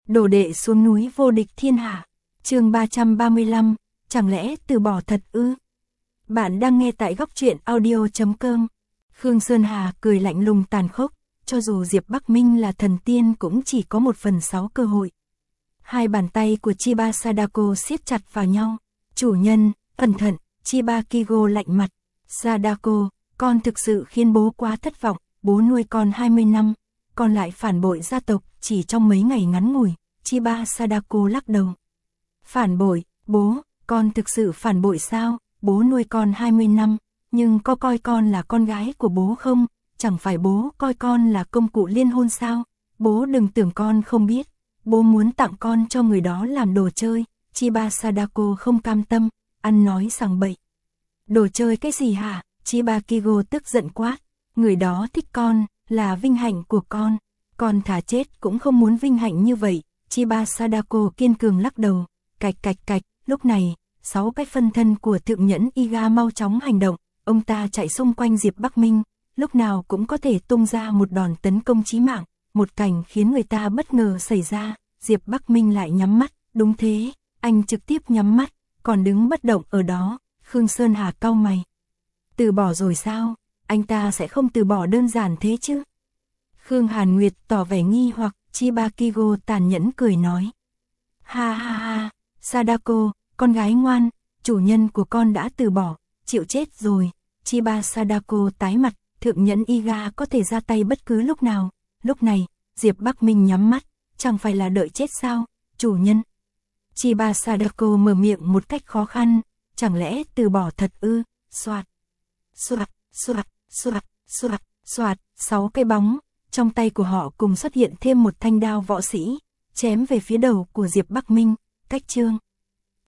Đồ đệ xuống núi vô địch thiên hạ. Chương 335, chẳng lẽ từ bỏ thật ư? Bạn đang nghe tại góc truyện audio.com. Khương Sơn Hà cười lạnh lùng tàn khốc, cho dù Diệp Bắc Minh là thần tiên cũng chỉ có 1/6 cơ hội. Hai bàn tay của Chiba Sadako siết chặt vào nhau. Chủ nhân, cẩn thận, Chiba Kigo lạnh mặt. Sadako, con thực sự khiến bố quá thất vọng, bố nuôi con 20 năm, con lại phản bội gia tộc chỉ trong mấy ngày ngắn ngủi. Chiba Sadako lắc đầu. Phản bội, bố, con thực sự phản bội sao? Bố nuôi con 20 năm, nhưng có coi con là con gái của bố không? Chẳng phải bố coi con là công cụ liên hôn sao? Bố đừng tưởng con không biết, bố muốn tặng con cho người đó làm đồ chơi. Chiba Sadako không cam tâm, ăn nói sằng bậy. Đồ chơi cái gì hả? Chiba Kigo tức giận quát. Người đó thích con, là vinh hạnh của con thà chết cũng không muốn vinh hạnh như vậy. Chiba Sadako kiên cường lắc đầu. Cạch cạch cạch, lúc này, 6 cái phân thân của thượng nhẫn Iga mau chóng hành động. Ông ta chạy xung quanh Diệp Bắc Minh, lúc nào cũng có thể tung ra một đòn tấn công chí mạng. Một cảnh khiến người ta bất ngờ xảy ra, Diệp Bắc Minh lại nhắm mắt. Đúng thế, anh trực tiếp nhắm mắt, còn đứng bất động ở đó. Khương Sơn Hà cau mày. Từ bỏ rồi sao? Anh ta sẽ không từ bỏ đơn giản thế chứ? Khương Hàn Nguyệt tỏ vẻ nghi hoặc. Chiba Kigo tàn nhẫn cười nói. Ha ha ha, Sadako, con gái ngoan, chủ nhân của con đã từ bỏ, chịu chết rồi. Chiba Sadako tái mặt, thượng nhẫn Iga có thể ra tay bất cứ lúc nào. Lúc này, Diệp Bắc Minh nhắm mắt, chẳng phải là đợi chết sao, chủ nhân. Chiba Sadako mở miệng một cách khó khăn, chẳng lẽ từ bỏ thật ư? Soạt, soạt, soạt, soạt, soạt, soạt, 6 cái bóng, trong tay của họ cùng xuất hiện thêm một thanh đao võ sĩ, chém về phía đầu của Diệp Bắc Minh. Cách chương